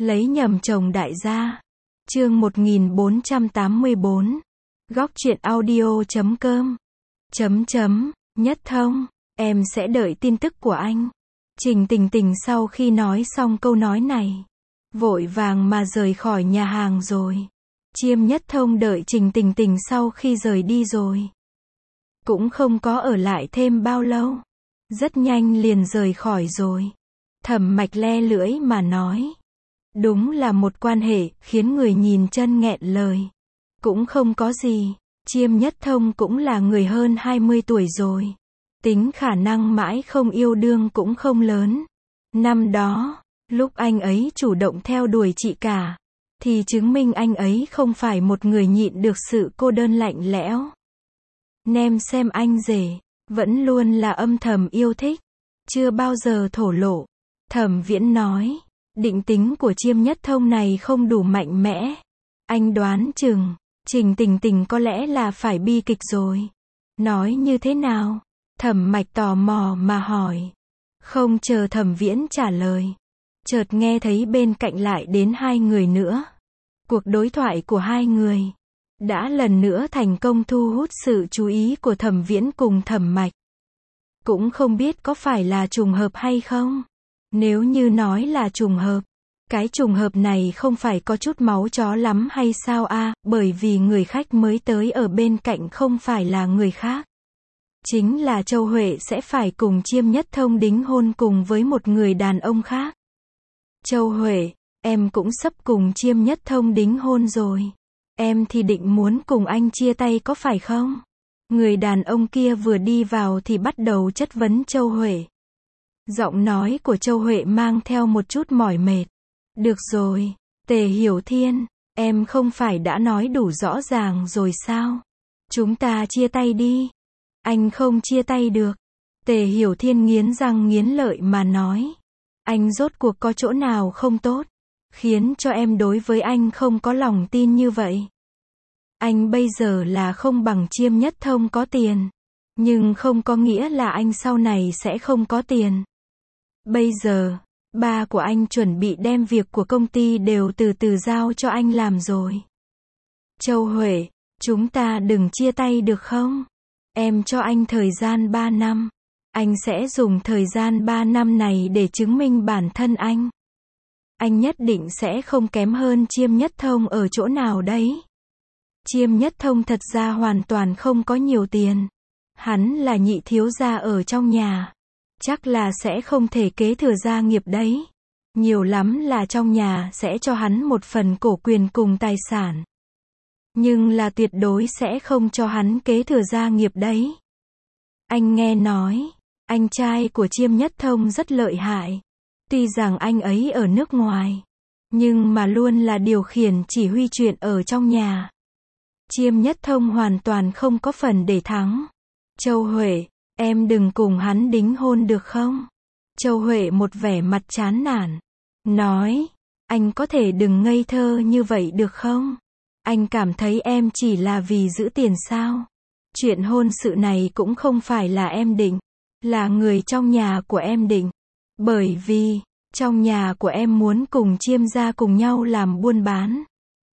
Lấy nhầm chồng đại gia. Chương 1484. Góc truyện audio.com. Nhất Thông, em sẽ đợi tin tức của anh. Trình Tình Tình sau khi nói xong câu nói này, vội vàng mà rời khỏi nhà hàng rồi. Chiêm Nhất Thông đợi Trình Tình Tình sau khi rời đi rồi, cũng không có ở lại thêm bao lâu, rất nhanh liền rời khỏi rồi. Thẩm Mạch le lưỡi mà nói, đúng là một quan hệ khiến người nhìn chân nghẹn lời. Cũng không có gì, Chiêm Nhất Thông cũng là người hơn 20 tuổi rồi, tính khả năng mãi không yêu đương cũng không lớn. Năm đó, lúc anh ấy chủ động theo đuổi chị cả, thì chứng minh anh ấy không phải một người nhịn được sự cô đơn lạnh lẽo. Nem xem anh rể, vẫn luôn là âm thầm yêu thích, chưa bao giờ thổ lộ. Thẩm Viễn nói, định tính của Chiêm Nhất Thông này không đủ mạnh mẽ. Anh đoán chừng, Trình Tình Tình có lẽ là phải bi kịch rồi. Nói như thế nào? Thẩm Mạch tò mò mà hỏi. Không chờ Thẩm Viễn trả lời, chợt nghe thấy bên cạnh lại đến hai người nữa. Cuộc đối thoại của hai người đã lần nữa thành công thu hút sự chú ý của Thẩm Viễn cùng Thẩm Mạch. Cũng không biết có phải là trùng hợp hay không. Nếu như nói là trùng hợp, cái trùng hợp này không phải có chút máu chó lắm hay sao a? Bởi vì người khách mới tới ở bên cạnh không phải là người khác, chính là Châu Huệ sẽ phải cùng Chiêm Nhất Thông đính hôn cùng với một người đàn ông khác. Châu Huệ, em cũng sắp cùng Chiêm Nhất Thông đính hôn rồi. Em thì định muốn cùng anh chia tay có phải không? Người đàn ông kia vừa đi vào thì bắt đầu chất vấn Châu Huệ. Giọng nói của Châu Huệ mang theo một chút mỏi mệt. Được rồi, Tề Hiểu Thiên, em không phải đã nói đủ rõ ràng rồi sao? Chúng ta chia tay đi. Anh không chia tay được. Tề Hiểu Thiên nghiến răng nghiến lợi mà nói. Anh rốt cuộc có chỗ nào không tốt, khiến cho em đối với anh không có lòng tin như vậy? Anh bây giờ là không bằng Chiêm Nhất Thông có tiền, nhưng không có nghĩa là anh sau này sẽ không có tiền. Bây giờ, ba của anh chuẩn bị đem việc của công ty đều từ từ giao cho anh làm rồi. Châu Huệ, chúng ta đừng chia tay được không? Em cho anh thời gian 3 năm. Anh sẽ dùng thời gian 3 năm này để chứng minh bản thân anh. Anh nhất định sẽ không kém hơn Chiêm Nhất Thông ở chỗ nào đấy. Chiêm Nhất Thông thật ra hoàn toàn không có nhiều tiền. Hắn là nhị thiếu gia ở trong nhà, chắc là sẽ không thể kế thừa gia nghiệp đấy. Nhiều lắm là trong nhà sẽ cho hắn một phần cổ quyền cùng tài sản, nhưng là tuyệt đối sẽ không cho hắn kế thừa gia nghiệp đấy. Anh nghe nói, anh trai của Chiêm Nhất Thông rất lợi hại. Tuy rằng anh ấy ở nước ngoài, nhưng mà luôn là điều khiển chỉ huy chuyện ở trong nhà. Chiêm Nhất Thông hoàn toàn không có phần để thắng. Châu Huệ, em đừng cùng hắn đính hôn được không? Châu Huệ một vẻ mặt chán nản, nói, anh có thể đừng ngây thơ như vậy được không? Anh cảm thấy em chỉ là vì giữ tiền sao? Chuyện hôn sự này cũng không phải là em định, là người trong nhà của em định. Bởi vì, trong nhà của em muốn cùng Chiêm gia cùng nhau làm buôn bán.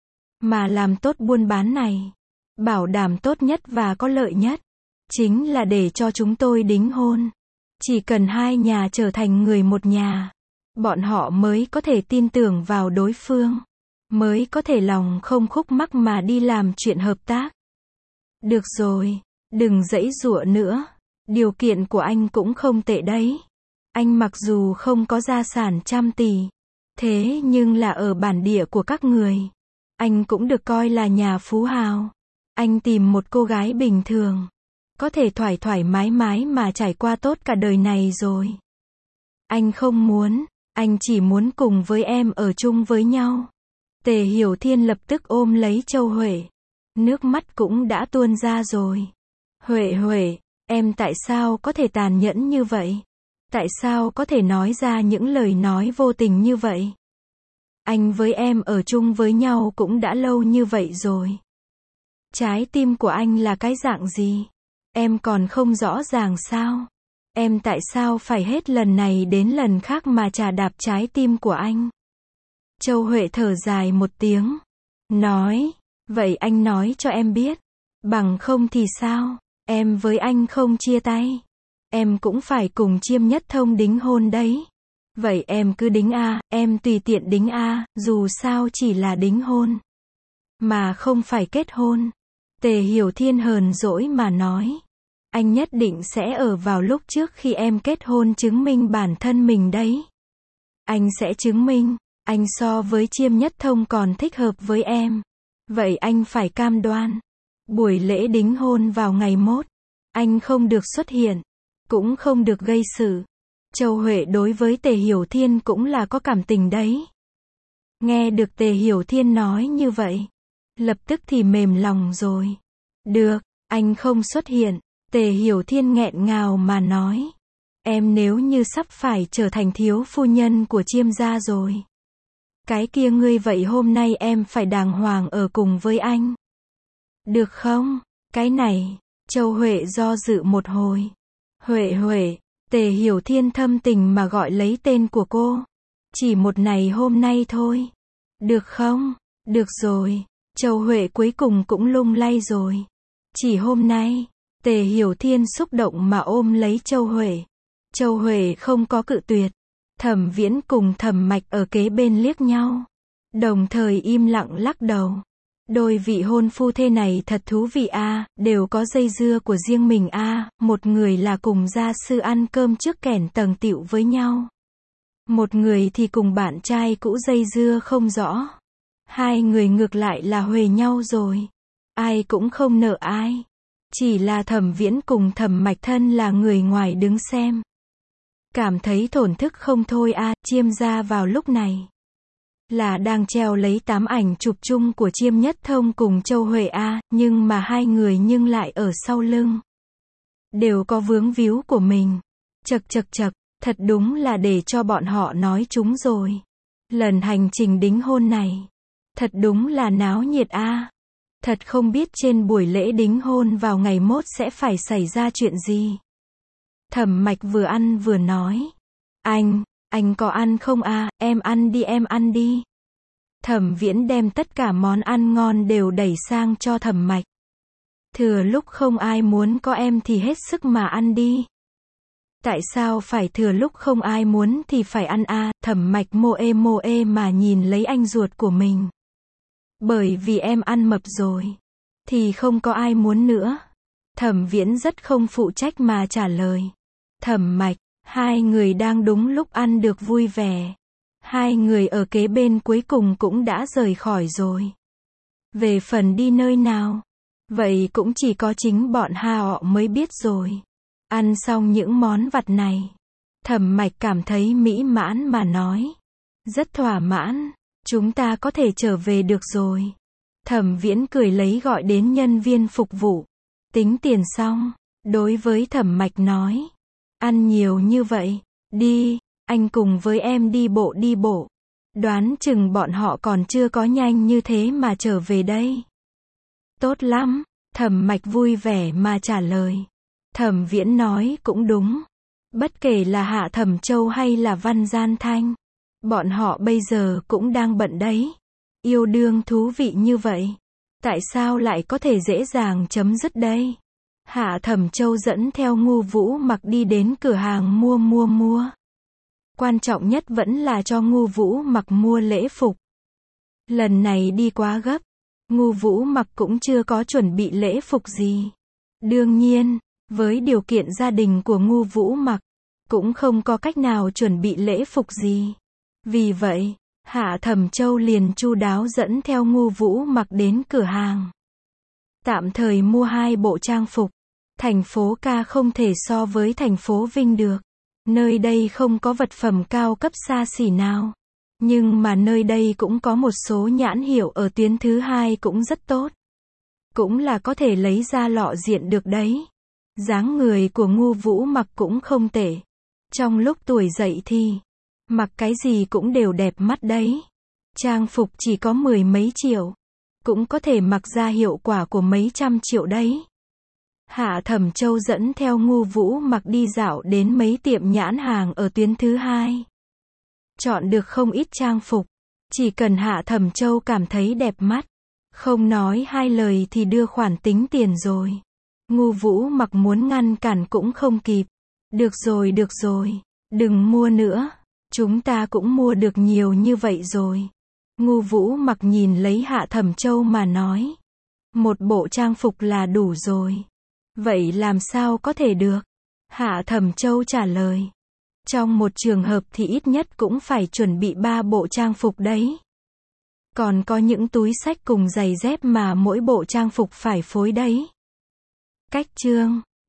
Mà làm tốt buôn bán này, bảo đảm tốt nhất và có lợi nhất, chính là để cho chúng tôi đính hôn. Chỉ cần hai nhà trở thành người một nhà, bọn họ mới có thể tin tưởng vào đối phương, mới có thể lòng không khúc mắc mà đi làm chuyện hợp tác. Được rồi, đừng giãy giụa nữa. Điều kiện của anh cũng không tệ đấy. Anh mặc dù không có gia sản trăm tỷ, thế nhưng là ở bản địa của các người, anh cũng được coi là nhà phú hào. Anh tìm một cô gái bình thường, có thể thoải thoải mái mái mà trải qua tốt cả đời này rồi. Anh không muốn, anh chỉ muốn cùng với em ở chung với nhau. Tề Hiểu Thiên lập tức ôm lấy Châu Huệ, nước mắt cũng đã tuôn ra rồi. Huệ Huệ, em tại sao có thể tàn nhẫn như vậy? Tại sao có thể nói ra những lời nói vô tình như vậy? Anh với em ở chung với nhau cũng đã lâu như vậy rồi. Trái tim của anh là cái dạng gì? Em còn không rõ ràng sao? Em tại sao phải hết lần này đến lần khác mà chà đạp trái tim của anh? Châu Huệ thở dài một tiếng. Nói, vậy anh nói cho em biết. Bằng không thì sao? Em với anh không chia tay. Em cũng phải cùng Chiêm Nhất Thông đính hôn đấy. Vậy em cứ đính a, em tùy tiện đính a, dù sao chỉ là đính hôn. Mà không phải kết hôn. Tề Hiểu Thiên hờn dỗi mà nói. Anh nhất định sẽ ở vào lúc trước khi em kết hôn chứng minh bản thân mình đấy. Anh sẽ chứng minh, anh so với Chiêm Nhất Thông còn thích hợp với em. Vậy anh phải cam đoan. Buổi lễ đính hôn vào ngày mốt. Anh không được xuất hiện. Cũng không được gây sự. Châu Huệ đối với Tề Hiểu Thiên cũng là có cảm tình đấy. Nghe được Tề Hiểu Thiên nói như vậy. Lập tức thì mềm lòng rồi. Được, anh không xuất hiện. Tề Hiểu Thiên nghẹn ngào mà nói. Em nếu như sắp phải trở thành thiếu phu nhân của Chiêm gia rồi. Cái kia ngươi vậy hôm nay em phải đàng hoàng ở cùng với anh. Được không? Cái này, Châu Huệ do dự một hồi. Huệ, Tề Hiểu Thiên thâm tình mà gọi lấy tên của cô. Chỉ một ngày hôm nay thôi. Được không? Được rồi. Châu Huệ cuối cùng cũng lung lay rồi. Chỉ hôm nay. Tề Hiểu Thiên xúc động mà ôm lấy Châu Huệ. Châu Huệ không có cự tuyệt. Thẩm Viễn cùng Thẩm Mạch ở kế bên liếc nhau. Đồng thời im lặng lắc đầu. Đôi vị hôn phu thê này thật thú vị a, đều có dây dưa của riêng mình a, một người là cùng gia sư ăn cơm trước kẻn tầng tịu với nhau. Một người thì cùng bạn trai cũ dây dưa không rõ. Hai người ngược lại là huề nhau rồi. Ai cũng không nợ ai. Chỉ là Thẩm Viễn cùng Thẩm Mạch thân là người ngoài đứng xem. Cảm thấy thổn thức không thôi a, Chiêm gia vào lúc này. Là đang treo lấy 8 ảnh chụp chung của Chiêm Nhất Thông cùng Châu Huệ a, nhưng mà hai người nhưng lại ở sau lưng. Đều có vướng víu của mình. Chật, thật đúng là để cho bọn họ nói chúng rồi. Lần hành trình đính hôn này. Thật đúng là náo nhiệt a. Thật không biết trên buổi lễ đính hôn vào ngày mốt sẽ phải xảy ra chuyện gì. Thẩm Mạch vừa ăn vừa nói. Anh có ăn không a? Em ăn đi. Thẩm Viễn đem tất cả món ăn ngon đều đẩy sang cho Thẩm Mạch. Thừa lúc không ai muốn có em thì hết sức mà ăn đi. Tại sao phải thừa lúc không ai muốn thì phải ăn a? Thẩm Mạch mô ê mà nhìn lấy anh ruột của mình. Bởi vì em ăn mập rồi. Thì không có ai muốn nữa. Thẩm Viễn rất không phụ trách mà trả lời. Thẩm Mạch, hai người đang đúng lúc ăn được vui vẻ. Hai người ở kế bên cuối cùng cũng đã rời khỏi rồi. Về phần đi nơi nào, vậy cũng chỉ có chính bọn họ mới biết rồi. Ăn xong những món vặt này, Thẩm Mạch cảm thấy mỹ mãn mà nói. Rất thỏa mãn, chúng ta có thể trở về được rồi. Thẩm Viễn cười lấy gọi đến nhân viên phục vụ. Tính tiền xong, đối với Thẩm Mạch nói. Ăn nhiều như vậy, đi, anh cùng với em đi bộ. Đoán chừng bọn họ còn chưa có nhanh như thế mà trở về đây. Tốt lắm, Thẩm Mạch vui vẻ mà trả lời. Thẩm Viễn nói cũng đúng. Bất kể là Hạ Thẩm Châu hay là Văn Gian Thanh, bọn họ bây giờ cũng đang bận đấy. Yêu đương thú vị như vậy, tại sao lại có thể dễ dàng chấm dứt đây? Hạ Thẩm Châu dẫn theo Ngu Vũ Mặc đi đến cửa hàng mua. Quan trọng nhất vẫn là cho Ngu Vũ Mặc mua lễ phục. Lần này đi quá gấp, Ngu Vũ Mặc cũng chưa có chuẩn bị lễ phục gì. Đương nhiên, với điều kiện gia đình của Ngu Vũ Mặc, cũng không có cách nào chuẩn bị lễ phục gì. Vì vậy, Hạ Thẩm Châu liền chu đáo dẫn theo Ngu Vũ Mặc đến cửa hàng. Tạm thời mua 2 bộ trang phục. Thành phố Ca không thể so với thành phố Vinh được. Nơi đây không có vật phẩm cao cấp xa xỉ nào. Nhưng mà nơi đây cũng có một số nhãn hiệu ở tuyến thứ 2 cũng rất tốt. Cũng là có thể lấy ra lọ diện được đấy. Dáng người của Ngu Vũ Mặc cũng không tệ. Trong lúc tuổi dậy thì, mặc cái gì cũng đều đẹp mắt đấy. Trang phục chỉ có 10 mấy triệu. Cũng có thể mặc ra hiệu quả của mấy trăm triệu đấy. Hạ Thẩm Châu dẫn theo Ngu Vũ Mặc đi dạo đến mấy tiệm nhãn hàng ở tuyến thứ 2. Chọn được không ít trang phục. Chỉ cần Hạ Thẩm Châu cảm thấy đẹp mắt, không nói hai lời thì đưa khoản tính tiền rồi. Ngu Vũ Mặc muốn ngăn cản cũng không kịp. Được rồi, đừng mua nữa. Chúng ta cũng mua được nhiều như vậy rồi. Ngu Vũ Mặc nhìn lấy Hạ Thẩm Châu mà nói. Một bộ trang phục là đủ rồi. Vậy làm sao có thể được? Hạ Thẩm Châu trả lời. Trong một trường hợp thì ít nhất cũng phải chuẩn bị 3 bộ trang phục đấy. Còn có những túi xách cùng giày dép mà mỗi bộ trang phục phải phối đấy. Cách chương